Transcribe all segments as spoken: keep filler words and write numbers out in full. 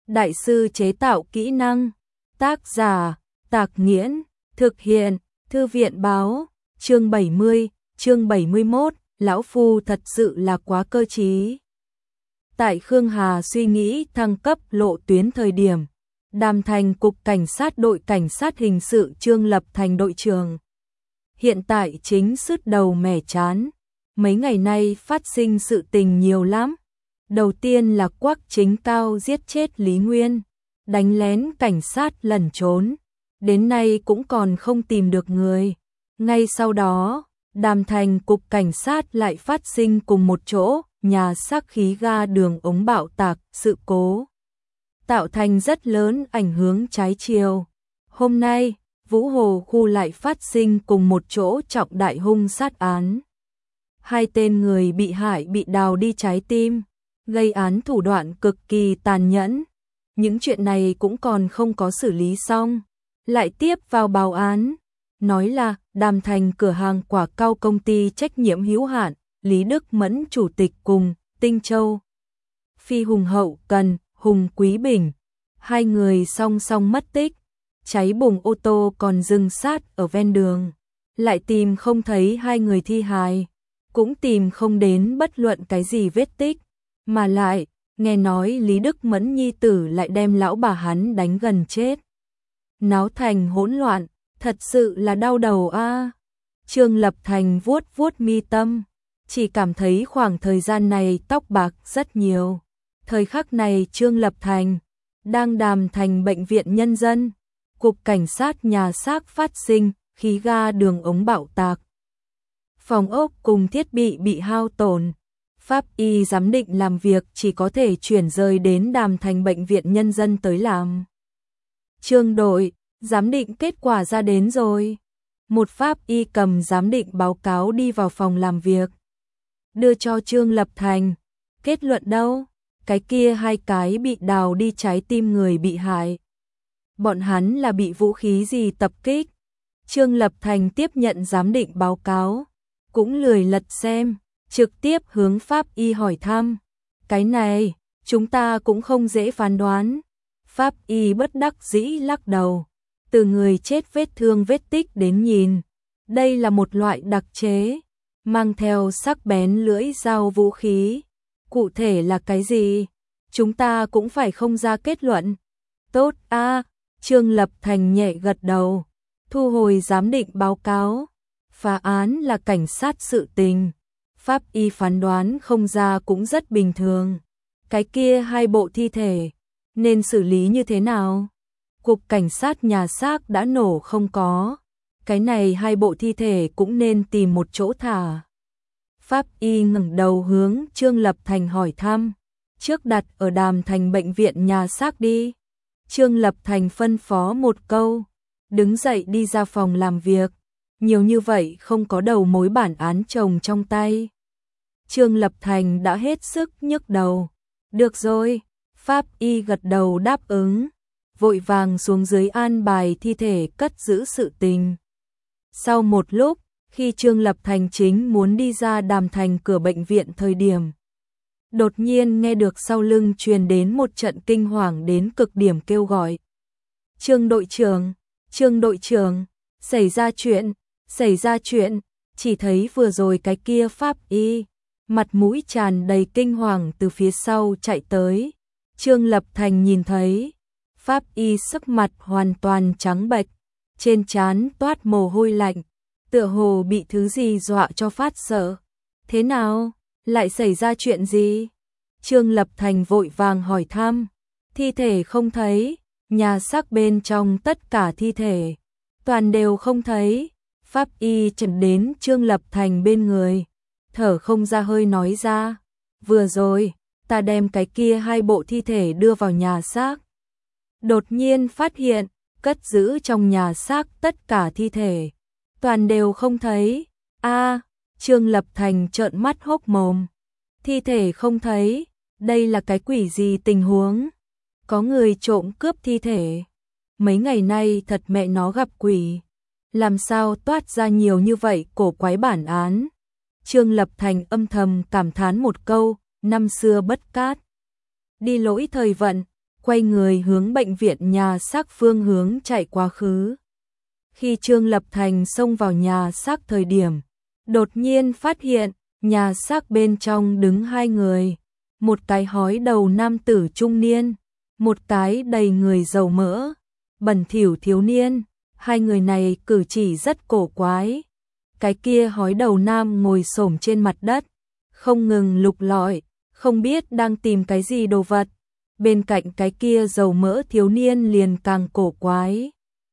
đại sư chế tạo kỹ năng. Tác giả, Tạc Nghiễn, thực hiện, Thư viện báo, chương bảy mươi, chương bảy mươi mốt, lão phu thật sự là quá cơ trí. Tại Khương Hà suy nghĩ thăng cấp lộ tuyến thời điểm, Đàm Thành cục cảnh sát đội cảnh sát hình sự Trương Lập thành đội trưởng. Hiện tại chính sứt đầu mẻ chán, mấy ngày nay phát sinh sự tình nhiều lắm. Đầu tiên là Quách Chính Cao giết chết Lý Nguyên, đánh lén cảnh sát lẩn trốn, đến nay cũng còn không tìm được người. Ngay sau đó, Đàm Thành cục cảnh sát lại phát sinh cùng một chỗ, nhà xác khí ga đường ống bạo tạc, sự cố tạo thành rất lớn ảnh hưởng trái chiều. Hôm nay, Vũ Hồ khu lại phát sinh cùng một chỗ trọng đại hung sát án. Hai tên người bị hại bị đào đi trái tim, gây án thủ đoạn cực kỳ tàn nhẫn. Những chuyện này cũng còn không có xử lý xong, lại tiếp vào báo án, nói là Đàm Thành cửa hàng quả cau công ty trách nhiệm hữu hạn, Lý Đức Mẫn chủ tịch cùng Tinh Châu, Phi Hùng hậu cần, Hùng Quý Bình, hai người song song mất tích. Cháy bùng ô tô còn dừng sát ở ven đường, lại tìm không thấy hai người thi hài, cũng tìm không đến bất luận cái gì vết tích, mà lại nghe nói Lý Đức Mẫn nhi tử lại đem lão bà hắn đánh gần chết. Náo thành hỗn loạn, thật sự là đau đầu a. À. Trương Lập Thành vuốt vuốt mi tâm, chỉ cảm thấy khoảng thời gian này tóc bạc rất nhiều. Thời khắc này Trương Lập Thành đang Đàm Thành bệnh viện nhân dân, cục cảnh sát nhà xác phát sinh, khí ga đường ống bạo tạc. Phòng ốc cùng thiết bị bị hao tổn. Pháp y giám định làm việc chỉ có thể chuyển rời đến Đàm Thành bệnh viện nhân dân tới làm. Trương đội, giám định kết quả ra đến rồi. Một pháp y cầm giám định báo cáo đi vào phòng làm việc, đưa cho Trương Lập Thành. Kết luận đâu? Cái kia hai cái bị đào đi trái tim người bị hại. Bọn hắn là bị vũ khí gì tập kích? Trương Lập Thành tiếp nhận giám định báo cáo, cũng lười lật xem, trực tiếp hướng pháp y hỏi thăm. Cái này, chúng ta cũng không dễ phán đoán. Pháp y bất đắc dĩ lắc đầu. Từ người chết vết thương vết tích đến nhìn, đây là một loại đặc chế, mang theo sắc bén lưỡi dao vũ khí. Cụ thể là cái gì? Chúng ta cũng phải không ra kết luận. Tốt a, à, Trương Lập Thành nhẹ gật đầu, thu hồi giám định báo cáo. Phá án là cảnh sát sự tình, pháp y phán đoán không ra cũng rất bình thường. Cái kia hai bộ thi thể, nên xử lý như thế nào? Cục cảnh sát nhà xác đã nổ không có, cái này hai bộ thi thể cũng nên tìm một chỗ thả. Pháp y ngẩng đầu hướng Trương Lập Thành hỏi thăm, trước đặt ở Đàm Thành bệnh viện nhà xác đi. Trương Lập Thành phân phó một câu, đứng dậy đi ra phòng làm việc. Nhiều như vậy không có đầu mối bản án chồng trong tay. Trương Lập Thành đã hết sức nhức đầu. Được rồi, pháp y gật đầu đáp ứng, vội vàng xuống dưới an bài thi thể cất giữ sự tình. Sau một lúc, khi Trương Lập Thành chính muốn đi ra Đàm Thành cửa bệnh viện thời điểm, đột nhiên nghe được sau lưng truyền đến một trận kinh hoàng đến cực điểm kêu gọi. Trương đội trưởng, Trương đội trưởng, xảy ra chuyện, xảy ra chuyện, chỉ thấy vừa rồi cái kia pháp y, mặt mũi tràn đầy kinh hoàng từ phía sau chạy tới. Trương Lập Thành nhìn thấy, pháp y sắc mặt hoàn toàn trắng bệch, trên trán toát mồ hôi lạnh, tựa hồ bị thứ gì dọa cho phát sợ. Thế nào? Lại xảy ra chuyện gì? Trương Lập Thành vội vàng hỏi thăm. Thi thể không thấy, nhà xác bên trong tất cả thi thể, toàn đều không thấy. Pháp y chẩn đến Trương Lập Thành bên người, thở không ra hơi nói ra. Vừa rồi, ta đem cái kia hai bộ thi thể đưa vào nhà xác. Đột nhiên phát hiện, cất giữ trong nhà xác tất cả thi thể, toàn đều không thấy. A, à, Trương Lập Thành trợn mắt hốc mồm. Thi thể không thấy, đây là cái quỷ gì tình huống? Có người trộm cướp thi thể. Mấy ngày nay thật mẹ nó gặp quỷ. Làm sao toát ra nhiều như vậy cổ quái bản án? Trương Lập Thành âm thầm cảm thán một câu, năm xưa bất cát. Đi lỗi thời vận, quay người hướng bệnh viện nhà xác phương hướng chạy quá khứ. Khi Trương Lập Thành xông vào nhà xác thời điểm, đột nhiên phát hiện, nhà xác bên trong đứng hai người, một cái hói đầu nam tử trung niên, một cái đầy người dầu mỡ, bẩn thỉu thiếu niên, hai người này cử chỉ rất cổ quái. Cái kia hói đầu nam ngồi xổm trên mặt đất, không ngừng lục lọi, không biết đang tìm cái gì đồ vật. Bên cạnh cái kia dầu mỡ thiếu niên liền càng cổ quái.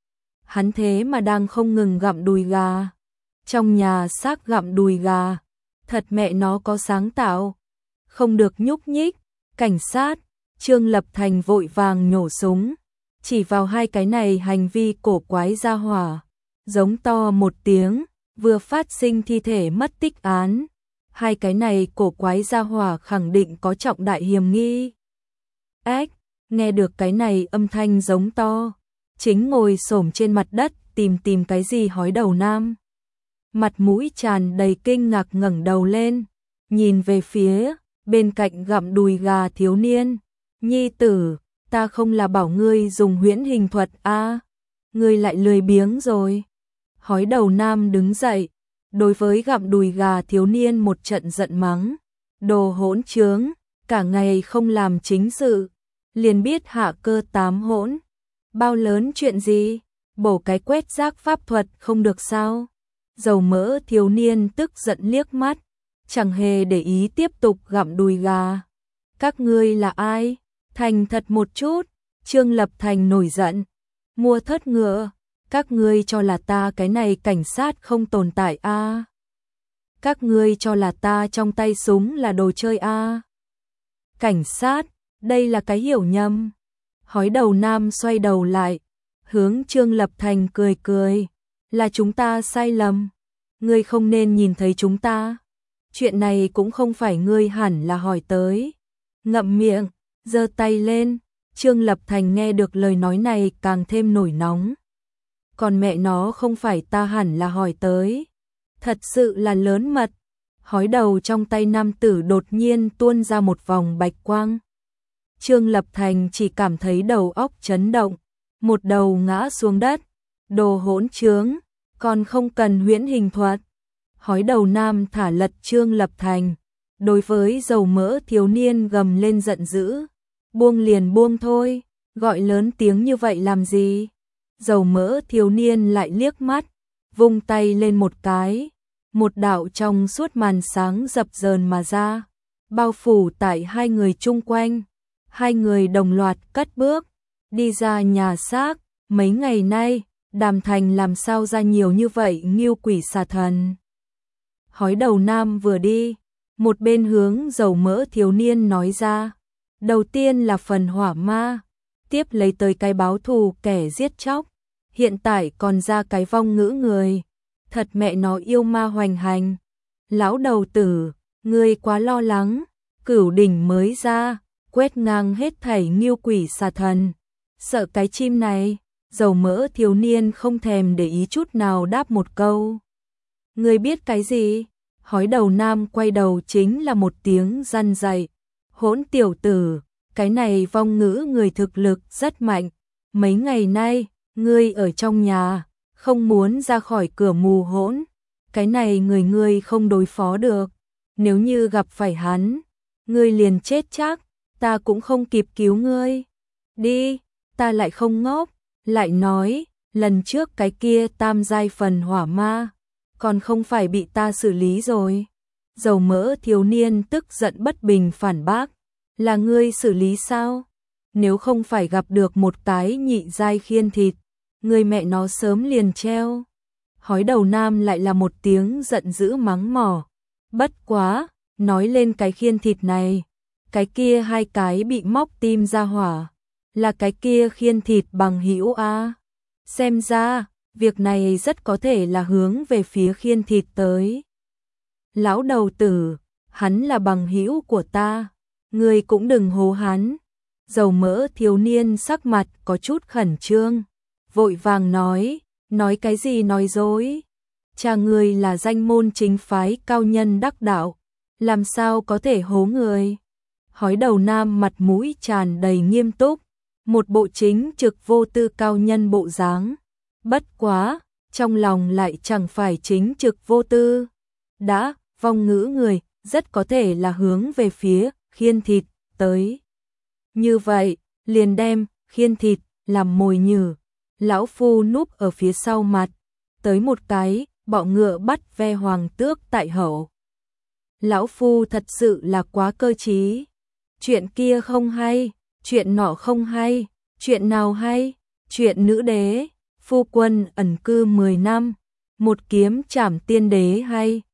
Hắn thế mà đang không ngừng gặm đùi gà. Trong nhà xác gặm đùi gà, thật mẹ nó có sáng tạo. Không được nhúc nhích, cảnh sát, Trương Lập Thành vội vàng nhổ súng, chỉ vào hai cái này hành vi cổ quái ra hỏa, giống to một tiếng, vừa phát sinh thi thể mất tích án. Hai cái này cổ quái ra hỏa khẳng định có trọng đại hiểm nghi. Ách, nghe được cái này âm thanh giống to, chính ngồi xổm trên mặt đất tìm tìm cái gì hói đầu nam. Mặt mũi tràn đầy kinh ngạc ngẩng đầu lên, nhìn về phía bên cạnh gặm đùi gà thiếu niên. Nhi tử, ta không là bảo ngươi dùng huyễn hình thuật a, ngươi lại lười biếng rồi. Hói đầu nam đứng dậy, đối với gặm đùi gà thiếu niên một trận giận mắng. Đồ hỗn trướng, cả ngày không làm chính sự, liền biết hạ cơ tám hỗn. Bao lớn chuyện gì, bổ cái quét rác pháp thuật không được sao? Dầu mỡ thiếu niên tức giận liếc mắt, chẳng hề để ý tiếp tục gặm đùi gà. Các ngươi là ai? Thành thật một chút. Trương Lập Thành nổi giận. Mua thớt ngựa, các ngươi cho là ta cái này cảnh sát không tồn tại a? À? Các ngươi cho là ta trong tay súng là đồ chơi a? À? Cảnh sát, đây là cái hiểu nhầm. Hói đầu nam xoay đầu lại, hướng Trương Lập Thành cười cười, là chúng ta sai lầm. Ngươi không nên nhìn thấy chúng ta. Chuyện này cũng không phải ngươi hẳn là hỏi tới. Ngậm miệng, giơ tay lên. Trương Lập Thành nghe được lời nói này càng thêm nổi nóng. Còn mẹ nó không phải ta hẳn là hỏi tới. Thật sự là lớn mật. Hói đầu trong tay nam tử đột nhiên tuôn ra một vòng bạch quang. Trương Lập Thành chỉ cảm thấy đầu óc chấn động, một đầu ngã xuống đất. Đồ hỗn trướng, còn không cần huyễn hình thuật. Hói đầu nam thả lật Trương Lập Thành, đối với dầu mỡ thiếu niên gầm lên giận dữ. Buông liền buông thôi, gọi lớn tiếng như vậy làm gì? Dầu mỡ thiếu niên lại liếc mắt, vung tay lên một cái, một đạo trong suốt màn sáng dập dờn mà ra, bao phủ tại hai người chung quanh. Hai người đồng loạt cất bước, đi ra nhà xác. Mấy ngày nay, Đàm Thành làm sao ra nhiều như vậy nghiêu quỷ xà thần. Hói đầu nam vừa đi, một bên hướng dầu mỡ thiếu niên nói ra. Đầu tiên là phần hỏa ma, tiếp lấy tới cái báo thù kẻ giết chóc, hiện tại còn ra cái vong ngữ người. Thật mẹ nó yêu ma hoành hành. Lão đầu tử, ngươi quá lo lắng, cửu đỉnh mới ra, quét ngang hết thảy nghiêu quỷ xà thần. Sợ cái chim này, dầu mỡ thiếu niên không thèm để ý chút nào đáp một câu. Ngươi biết cái gì? Hói đầu nam quay đầu chính là một tiếng răn dậy. Hỗn tiểu tử, cái này vong ngữ người thực lực rất mạnh. Mấy ngày nay, ngươi ở trong nhà, không muốn ra khỏi cửa mù hỗn. Cái này người ngươi không đối phó được. Nếu như gặp phải hắn, ngươi liền chết chắc. Ta cũng không kịp cứu ngươi. Đi, ta lại không ngốc. Lại nói, lần trước cái kia tam giai phần hỏa ma, còn không phải bị ta xử lý rồi. Dầu mỡ thiếu niên tức giận bất bình phản bác. Là ngươi xử lý sao? Nếu không phải gặp được một cái nhị giai khiên thịt, ngươi mẹ nó sớm liền treo. Hói đầu nam lại là một tiếng giận dữ mắng mỏ. Bất quá, nói lên cái khiên thịt này, cái kia hai cái bị móc tim ra hỏa, là cái kia khiên thịt bằng hữu a. Xem ra, việc này rất có thể là hướng về phía khiên thịt tới. Lão đầu tử, hắn là bằng hữu của ta, ngươi cũng đừng hố hắn. Dầu mỡ thiếu niên sắc mặt có chút khẩn trương, vội vàng nói, nói cái gì nói dối. Cha ngươi là danh môn chính phái cao nhân đắc đạo, làm sao có thể hố người. Hói đầu nam mặt mũi tràn đầy nghiêm túc, một bộ chính trực vô tư cao nhân bộ dáng. Bất quá, trong lòng lại chẳng phải chính trực vô tư. Đã, vong ngữ người, rất có thể là hướng về phía Khiên Thịt tới. Như vậy, liền đem Khiên Thịt làm mồi nhử. Lão phu núp ở phía sau mặt, tới một cái, bọ ngựa bắt ve hoàng tước tại hậu. Lão phu thật sự là quá cơ trí. Chuyện kia không hay, chuyện nọ không hay, chuyện nào hay, chuyện nữ đế, phu quân ẩn cư mười năm, một kiếm trảm tiên đế hay.